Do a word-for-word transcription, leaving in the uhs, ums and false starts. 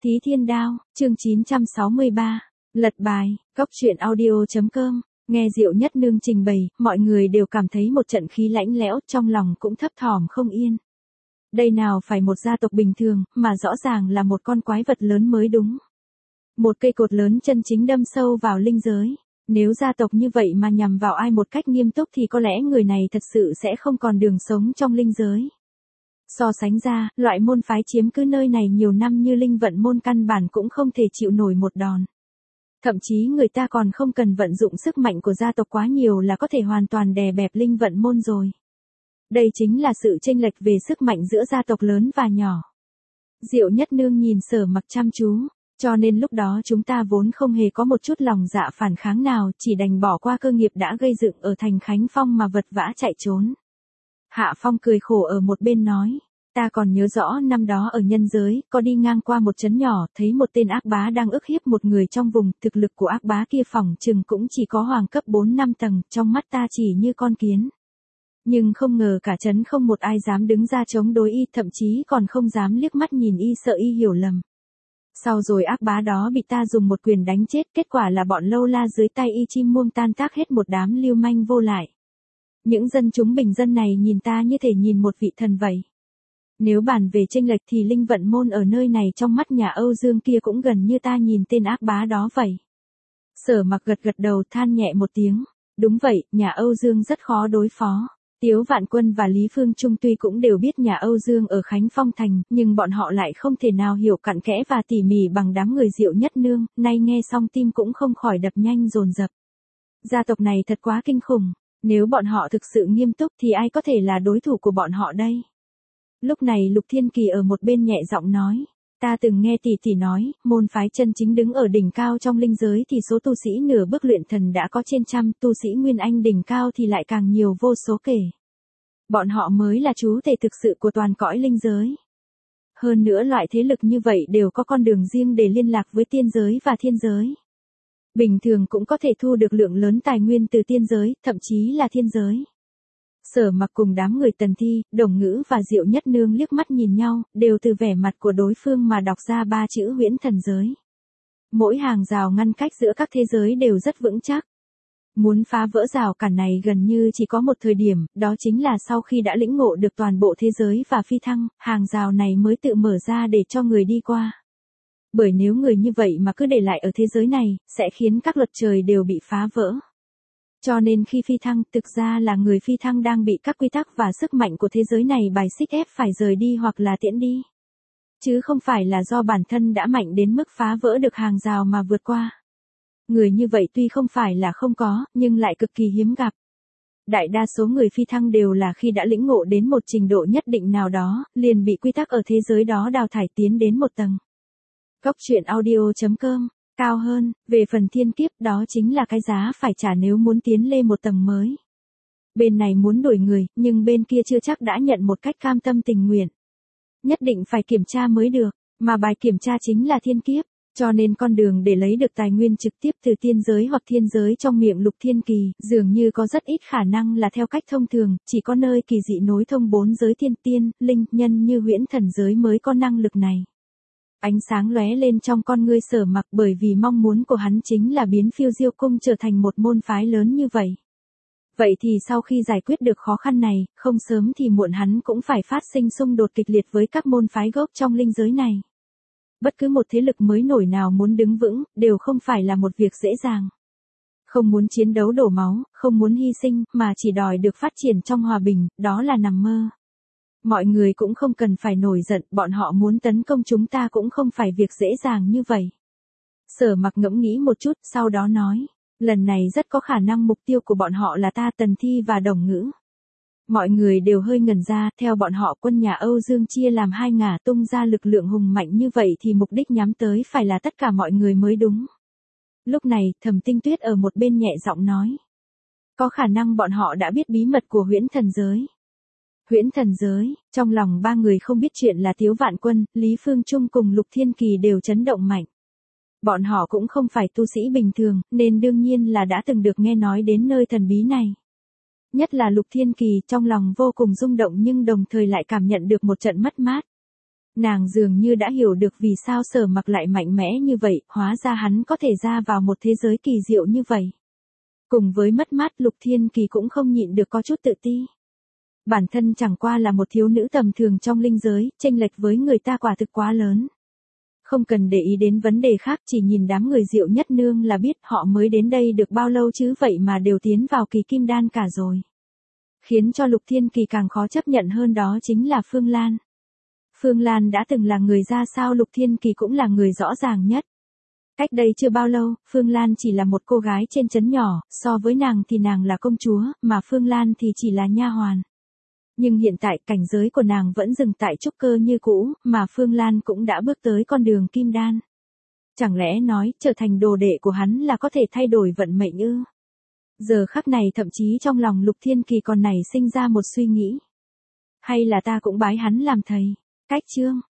Tí Thiên Đao, chương chín trăm sáu mươi ba. Lật bài, cốc truyện audio chấm com. Nghe Diệu Nhất Nương trình bày, mọi người đều cảm thấy một trận khí lãnh lẽo, trong lòng cũng thấp thỏm không yên. Đây nào phải một gia tộc bình thường, mà rõ ràng là một con quái vật lớn mới đúng. Một cây cột lớn chân chính đâm sâu vào linh giới. Nếu gia tộc như vậy mà nhằm vào ai một cách nghiêm túc thì có lẽ người này thật sự sẽ không còn đường sống trong linh giới. So sánh ra, loại môn phái chiếm cứ nơi này nhiều năm như linh vận môn căn bản cũng không thể chịu nổi một đòn. Thậm chí người ta còn không cần vận dụng sức mạnh của gia tộc quá nhiều là có thể hoàn toàn đè bẹp linh vận môn rồi. Đây chính là sự chênh lệch về sức mạnh giữa gia tộc lớn và nhỏ. Diệu Nhất Nương nhìn Sở Mặc chăm chú, cho nên lúc đó chúng ta vốn không hề có một chút lòng dạ phản kháng nào, chỉ đành bỏ qua cơ nghiệp đã gây dựng ở thành Khánh Phong mà vật vã chạy trốn. Hạ Phong cười khổ ở một bên nói, ta còn nhớ rõ năm đó ở nhân giới, có đi ngang qua một trấn nhỏ, thấy một tên ác bá đang ức hiếp một người trong vùng, thực lực của ác bá kia phỏng chừng cũng chỉ có hoàng cấp bốn năm tầng, trong mắt ta chỉ như con kiến. Nhưng không ngờ cả trấn không một ai dám đứng ra chống đối y, thậm chí còn không dám liếc mắt nhìn y, sợ y hiểu lầm. Sau rồi ác bá đó bị ta dùng một quyền đánh chết, kết quả là bọn lâu la dưới tay y chim muông tan tác hết một đám lưu manh vô lại. Những dân chúng bình dân này nhìn ta như thể nhìn một vị thần vậy. Nếu bàn về chênh lệch thì linh vận môn ở nơi này trong mắt nhà Âu Dương kia cũng gần như ta nhìn tên ác bá đó vậy. Sở Mặc gật gật đầu than nhẹ một tiếng. Đúng vậy, nhà Âu Dương rất khó đối phó. Tiếu Vạn Quân và Lý Phương Trung tuy cũng đều biết nhà Âu Dương ở Khánh Phong Thành, nhưng bọn họ lại không thể nào hiểu cặn kẽ và tỉ mỉ bằng đám người Diệu Nhất Nương, nay nghe xong tim cũng không khỏi đập nhanh dồn dập. Gia tộc này thật quá kinh khủng. Nếu bọn họ thực sự nghiêm túc thì ai có thể là đối thủ của bọn họ đây? Lúc này Lục Thiên Kỳ ở một bên nhẹ giọng nói, ta từng nghe tỷ tỷ nói, môn phái chân chính đứng ở đỉnh cao trong linh giới thì số tu sĩ nửa bước luyện thần đã có trên trăm, tu sĩ Nguyên Anh đỉnh cao thì lại càng nhiều vô số kể. Bọn họ mới là chú thể thực sự của toàn cõi linh giới. Hơn nữa loại thế lực như vậy đều có con đường riêng để liên lạc với tiên giới và thiên giới. Bình thường cũng có thể thu được lượng lớn tài nguyên từ tiên giới, thậm chí là thiên giới. Sở Mặc cùng đám người Tần Thi, Đồng Ngữ và Diệu Nhất Nương liếc mắt nhìn nhau, đều từ vẻ mặt của đối phương mà đọc ra ba chữ huyễn thần giới. Mỗi hàng rào ngăn cách giữa các thế giới đều rất vững chắc. Muốn phá vỡ rào cản này gần như chỉ có một thời điểm, đó chính là sau khi đã lĩnh ngộ được toàn bộ thế giới và phi thăng, hàng rào này mới tự mở ra để cho người đi qua. Bởi nếu người như vậy mà cứ để lại ở thế giới này, sẽ khiến các luật trời đều bị phá vỡ. Cho nên khi phi thăng, thực ra là người phi thăng đang bị các quy tắc và sức mạnh của thế giới này bài xích ép phải rời đi hoặc là tiễn đi. Chứ không phải là do bản thân đã mạnh đến mức phá vỡ được hàng rào mà vượt qua. Người như vậy tuy không phải là không có, nhưng lại cực kỳ hiếm gặp. Đại đa số người phi thăng đều là khi đã lĩnh ngộ đến một trình độ nhất định nào đó, liền bị quy tắc ở thế giới đó đào thải tiến đến một tầng. Cốc truyện audio chấm com. Cao hơn, về phần thiên kiếp đó chính là cái giá phải trả nếu muốn tiến lên một tầng mới. Bên này muốn đuổi người, nhưng bên kia chưa chắc đã nhận một cách cam tâm tình nguyện. Nhất định phải kiểm tra mới được, mà bài kiểm tra chính là thiên kiếp, cho nên con đường để lấy được tài nguyên trực tiếp từ tiên giới hoặc thiên giới trong miệng Lục Thiên Kỳ, dường như có rất ít khả năng là theo cách thông thường, chỉ có nơi kỳ dị nối thông bốn giới thiên tiên, linh, nhân như huyễn thần giới mới có năng lực này. Ánh sáng lóe lên trong con ngươi Sở Mặc bởi vì mong muốn của hắn chính là biến Phiêu Diêu Cung trở thành một môn phái lớn như vậy. Vậy thì sau khi giải quyết được khó khăn này, không sớm thì muộn hắn cũng phải phát sinh xung đột kịch liệt với các môn phái gốc trong linh giới này. Bất cứ một thế lực mới nổi nào muốn đứng vững, đều không phải là một việc dễ dàng. Không muốn chiến đấu đổ máu, không muốn hy sinh, mà chỉ đòi được phát triển trong hòa bình, đó là nằm mơ. Mọi người cũng không cần phải nổi giận, bọn họ muốn tấn công chúng ta cũng không phải việc dễ dàng như vậy. Sở Mặc ngẫm nghĩ một chút, sau đó nói, lần này rất có khả năng mục tiêu của bọn họ là ta, Tần Thi và Đồng Ngữ. Mọi người đều hơi ngẩn ra, theo bọn họ quân nhà Âu Dương chia làm hai ngả tung ra lực lượng hùng mạnh như vậy thì mục đích nhắm tới phải là tất cả mọi người mới đúng. Lúc này, Thẩm Tinh Tuyết ở một bên nhẹ giọng nói, có khả năng bọn họ đã biết bí mật của huyễn thần giới. Huyễn thần giới, trong lòng ba người không biết chuyện là Tiếu Vạn Quân, Lý Phương Trung cùng Lục Thiên Kỳ đều chấn động mạnh. Bọn họ cũng không phải tu sĩ bình thường, nên đương nhiên là đã từng được nghe nói đến nơi thần bí này. Nhất là Lục Thiên Kỳ trong lòng vô cùng rung động nhưng đồng thời lại cảm nhận được một trận mất mát. Nàng dường như đã hiểu được vì sao Sở Mặc lại mạnh mẽ như vậy, hóa ra hắn có thể ra vào một thế giới kỳ diệu như vậy. Cùng với mất mát, Lục Thiên Kỳ cũng không nhịn được có chút tự ti. Bản thân chẳng qua là một thiếu nữ tầm thường trong linh giới, chênh lệch với người ta quả thực quá lớn. Không cần để ý đến vấn đề khác, chỉ nhìn đám người Diệu Nhất Nương là biết họ mới đến đây được bao lâu chứ, vậy mà đều tiến vào kỳ kim đan cả rồi. Khiến cho Lục Thiên Kỳ càng khó chấp nhận hơn đó chính là Phương Lan. Phương Lan đã từng là người ra sao Lục Thiên Kỳ cũng là người rõ ràng nhất. Cách đây chưa bao lâu, Phương Lan chỉ là một cô gái trên trấn nhỏ, so với nàng thì nàng là công chúa, mà Phương Lan thì chỉ là nha hoàn. Nhưng hiện tại cảnh giới của nàng vẫn dừng tại trúc cơ như cũ, mà Phương Lan cũng đã bước tới con đường kim đan. Chẳng lẽ nói, trở thành đồ đệ của hắn là có thể thay đổi vận mệnh ư? Giờ khắc này thậm chí trong lòng Lục Thiên Kỳ còn nảy sinh ra một suy nghĩ. Hay là ta cũng bái hắn làm thầy? Cách chương